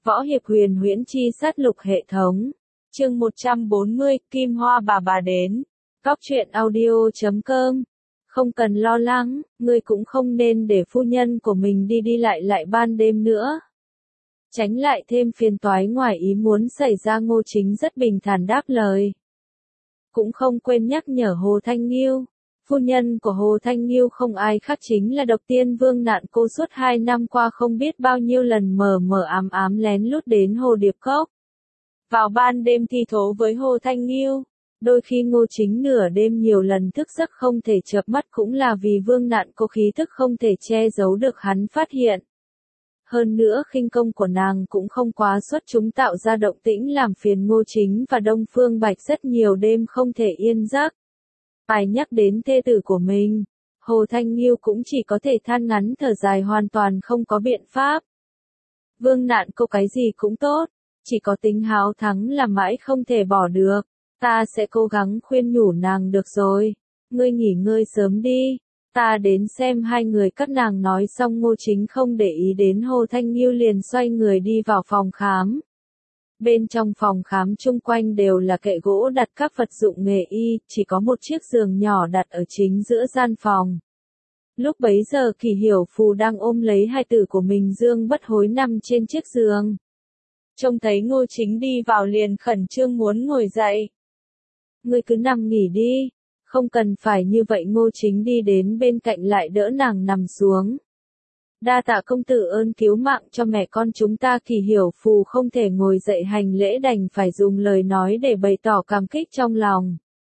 Võ hiệp huyền huyễn chi sát lục hệ thống. Chương 140, Kim Hoa bà đến. Cóc truyện audio.com. Không cần lo lắng, ngươi cũng không nên để phu nhân của mình đi lại ban đêm nữa. Tránh lại thêm phiền toái ngoài ý muốn xảy ra. Ngô Chính rất bình thản đáp lời. Cũng không quên nhắc nhở Hồ Thanh Nghiêu. Phu nhân của Hồ Thanh Nghiêu không ai khác chính là Độc Tiên Vương Nạn Cô, suốt 2 năm qua không biết bao nhiêu lần mờ ám lén lút đến Hồ Điệp Cốc. Vào ban đêm thi thố với Hồ Thanh Nghiêu. Đôi khi Ngô Chính nửa đêm nhiều lần thức giấc không thể chợp mắt cũng là vì Vương Nạn Cô khí thức không thể che giấu được hắn phát hiện. Hơn nữa khinh công của nàng cũng không quá xuất chúng, tạo ra động tĩnh làm phiền Ngô Chính và Đông Phương Bạch rất nhiều đêm không thể yên giấc. Ai nhắc đến thê tử của mình, Hồ Thanh Nghiêu cũng chỉ có thể than ngắn thở dài, hoàn toàn không có biện pháp. Vương Nạn Cô cái gì cũng tốt, chỉ có tính háo thắng là mãi không thể bỏ được. Ta sẽ cố gắng khuyên nhủ nàng được rồi. Ngươi nghỉ ngơi sớm đi. Ta đến xem hai người. Các nàng nói xong Ngô Chính không để ý đến Hồ Thanh Nghiêu, liền xoay người đi vào phòng khám. Bên trong phòng khám chung quanh đều là kệ gỗ đặt các vật dụng nghề y, chỉ có một chiếc giường nhỏ đặt ở chính giữa gian phòng. Lúc bấy giờ Kỳ Hiểu Phù đang ôm lấy hài tử của mình Dương Bất Hối nằm trên chiếc giường. Trông thấy Ngô Chính đi vào liền khẩn trương muốn ngồi dậy. Ngươi cứ nằm nghỉ đi, không cần phải như vậy. Ngô Chính đi đến bên cạnh lại đỡ nàng nằm xuống. Đa tạ công tử ơn cứu mạng cho mẹ con chúng ta. Kỳ Hiểu Phù không thể ngồi dậy hành lễ, đành phải dùng lời nói để bày tỏ cảm kích trong lòng.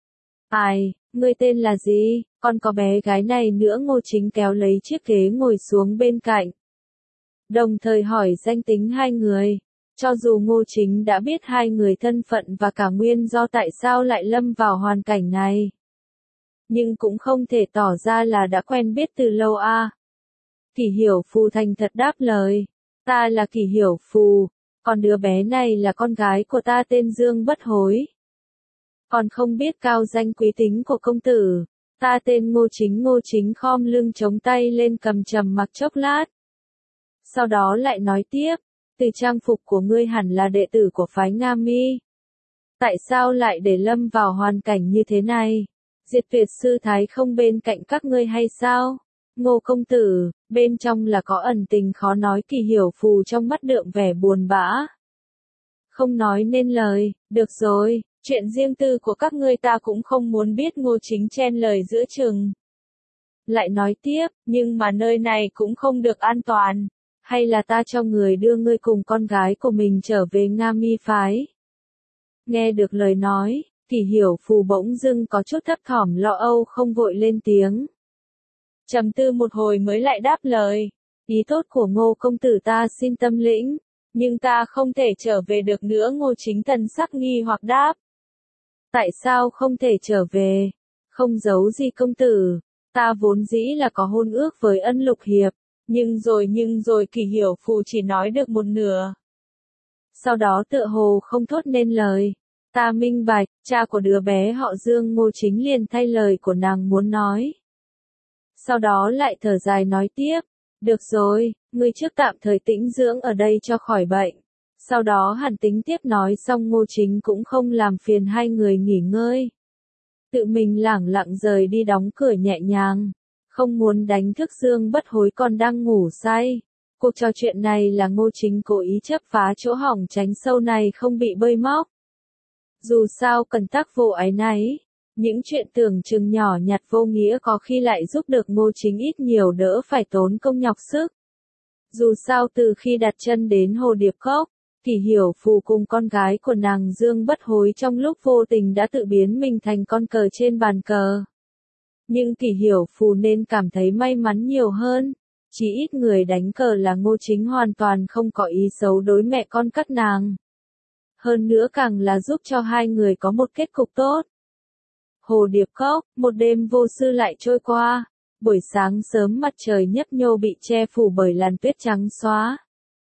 Ai, ngươi tên là gì, còn có bé gái này nữa. Ngô Chính kéo lấy chiếc ghế ngồi xuống bên cạnh, đồng thời hỏi danh tính hai người. Cho dù Ngô Chính đã biết hai người thân phận và cả nguyên do tại sao lại lâm vào hoàn cảnh này, nhưng cũng không thể tỏ ra là đã quen biết từ lâu a. Kỳ Hiểu Phù thành thật đáp lời. Ta là Kỳ Hiểu Phù, còn đứa bé này là con gái của ta tên Dương Bất Hối. Còn không biết cao danh quý tính của công tử. Ta tên Ngô Chính. Ngô Chính khom lưng chống tay lên cầm trầm mặc chốc lát. Sau đó lại nói tiếp. Từ trang phục của ngươi hẳn là đệ tử của phái Nga Mi. Tại sao lại để lâm vào hoàn cảnh như thế này? Diệt Tuyệt sư thái không bên cạnh các ngươi hay sao? Ngô công tử, bên trong là có ẩn tình khó nói. Kỳ Hiểu Phù trong mắt đượm vẻ buồn bã, không nói nên lời. Được rồi, chuyện riêng tư của các ngươi ta cũng không muốn biết. Ngô Chính chen lời giữa chừng. Lại nói tiếp, nhưng mà nơi này cũng không được an toàn. Hay là ta cho người đưa ngươi cùng con gái của mình trở về Nga Mi phái? Nghe được lời nói, Kỳ Hiểu Phù bỗng dưng có chút thấp thỏm lo âu, không vội lên tiếng. Trầm tư một hồi mới lại đáp lời. Ý tốt của Ngô công tử ta xin tâm lĩnh, nhưng ta không thể trở về được nữa. Ngô Chính thần sắc nghi hoặc đáp. Tại sao không thể trở về? Không giấu gì công tử, ta vốn dĩ là có hôn ước với Ân Lục Hiệp. Nhưng rồi Kỳ Hiểu Phù chỉ nói được một nửa. Sau đó tựa hồ không thốt nên lời. Ta minh bạch, cha của đứa bé họ Dương. Ngô Chính liền thay lời của nàng muốn nói. Sau đó lại thở dài nói tiếp. Được rồi, ngươi trước tạm thời tĩnh dưỡng ở đây cho khỏi bệnh. Sau đó hẳn tính tiếp. Nói xong Ngô Chính cũng không làm phiền hai người nghỉ ngơi. Tự mình lẳng lặng rời đi, đóng cửa nhẹ nhàng. Không muốn đánh thức Dương Bất Hối còn đang ngủ say. Cuộc trò chuyện này là Ngô Chính cố ý chấp phá chỗ hỏng, tránh sâu này không bị bơi móc. Dù sao cần tác vô ái náy, những chuyện tưởng chừng nhỏ nhặt vô nghĩa có khi lại giúp được Ngô Chính ít nhiều đỡ phải tốn công nhọc sức. Dù sao từ khi đặt chân đến Hồ Điệp Cốc, Kỳ Hiểu Phù cùng con gái của nàng Dương Bất Hối trong lúc vô tình đã tự biến mình thành con cờ trên bàn cờ. Nhưng Kỳ Hiểu Phù nên cảm thấy may mắn nhiều hơn. Chỉ ít người đánh cờ là Ngô Chính hoàn toàn không có ý xấu đối mẹ con các nàng. Hơn nữa càng là giúp cho hai người có một kết cục tốt. Hồ Điệp Cốc, một đêm vô tư lại trôi qua. Buổi sáng sớm mặt trời nhấp nhô bị che phủ bởi làn tuyết trắng xóa.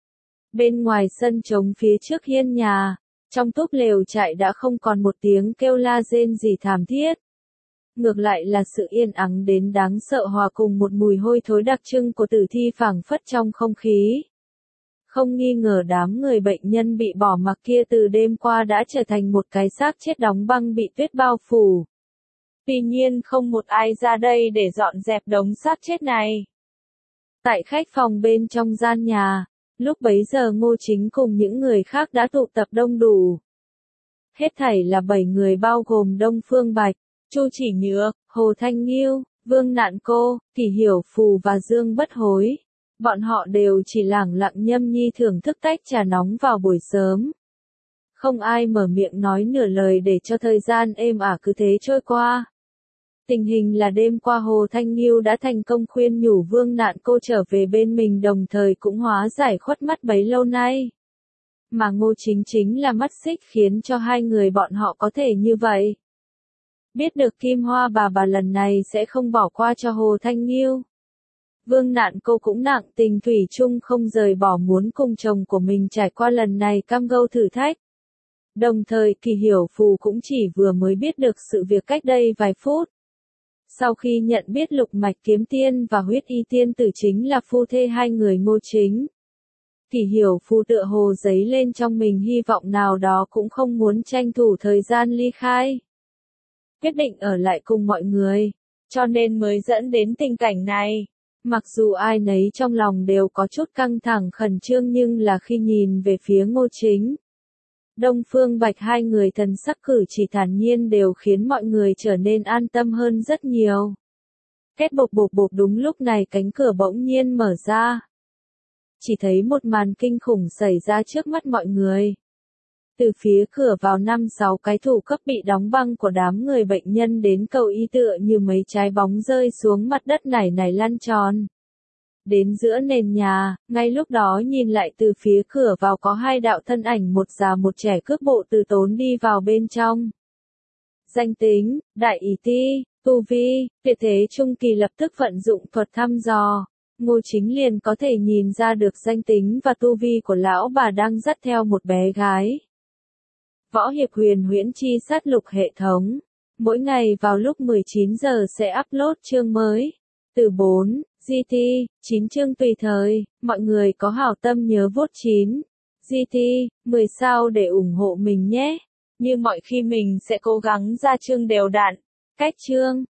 Bên ngoài sân trống phía trước hiên nhà, trong túp lều trại đã không còn một tiếng kêu la rên gì thảm thiết. Ngược lại là sự yên ắng đến đáng sợ hòa cùng một mùi hôi thối đặc trưng của tử thi phảng phất trong không khí. Không nghi ngờ đám người bệnh nhân bị bỏ mặc kia từ đêm qua đã trở thành một cái xác chết đóng băng bị tuyết bao phủ. Tuy nhiên không một ai ra đây để dọn dẹp đống xác chết này. Tại khách phòng bên trong gian nhà, lúc bấy giờ Ngô Chính cùng những người khác đã tụ tập đông đủ. Hết thảy là 7 người bao gồm Đông Phương Bạch, Chu Chỉ Nhược, Hồ Thanh Nghiêu, Vương Nạn Cô, Kỷ Hiểu Phù và Dương Bất Hối. Bọn họ đều chỉ lẳng lặng nhâm nhi thưởng thức tách trà nóng vào buổi sớm. Không ai mở miệng nói nửa lời để cho thời gian êm ả cứ thế trôi qua. Tình hình là đêm qua Hồ Thanh Nghiêu đã thành công khuyên nhủ Vương Nạn Cô trở về bên mình, đồng thời cũng hóa giải khuất mắt bấy lâu nay. Mà Ngô Chính chính là mắt xích khiến cho hai người bọn họ có thể như vậy. Biết được Kim Hoa bà lần này sẽ không bỏ qua cho Hồ Thanh Nghiêu. Vương Nạn Cô cũng nặng tình thủy chung không rời bỏ, muốn cùng chồng của mình trải qua lần này cam go thử thách. Đồng thời Kỷ Hiểu Phù cũng chỉ vừa mới biết được sự việc cách đây vài phút. Sau khi nhận biết Lục Mạch Kiếm Tiên và Huyết Y Tiên Tử chính là phu thê hai người Ngô Chính, Kỷ Hiểu Phù tựa hồ dấy lên trong mình hy vọng nào đó, cũng không muốn tranh thủ thời gian ly khai. Quyết định ở lại cùng mọi người, cho nên mới dẫn đến tình cảnh này. Mặc dù ai nấy trong lòng đều có chút căng thẳng khẩn trương, nhưng là khi nhìn về phía Ngô Chính, Đông Phương Bạch, hai người thần sắc cử chỉ thản nhiên đều khiến mọi người trở nên an tâm hơn rất nhiều. Két bộp bộp bộp, đúng lúc này cánh cửa bỗng nhiên mở ra. Chỉ thấy một màn kinh khủng xảy ra trước mắt mọi người. Từ phía cửa vào 5-6 cái thủ cấp bị đóng băng của đám người bệnh nhân đến cầu y tựa như mấy trái bóng rơi xuống mặt đất nảy lăn tròn. Đến giữa nền nhà, ngay lúc đó nhìn lại từ phía cửa vào có hai đạo thân ảnh, một già một trẻ cước bộ từ tốn đi vào bên trong. Danh tính, đại ý ti, tu vi, tuyệt thế trung kỳ, lập tức vận dụng thuật thăm dò. Ngô Chính liền có thể nhìn ra được danh tính và tu vi của lão bà đang dắt theo một bé gái. Võ Hiệp Huyền Huyễn Chi Sát Lục hệ thống. Mỗi ngày vào lúc 19 giờ sẽ upload chương mới. Từ 4, GT, 9 chương tùy thời, mọi người có hảo tâm nhớ vote 9, GT, 10 sao để ủng hộ mình nhé. Như mọi khi mình sẽ cố gắng ra chương đều đặn, cách chương.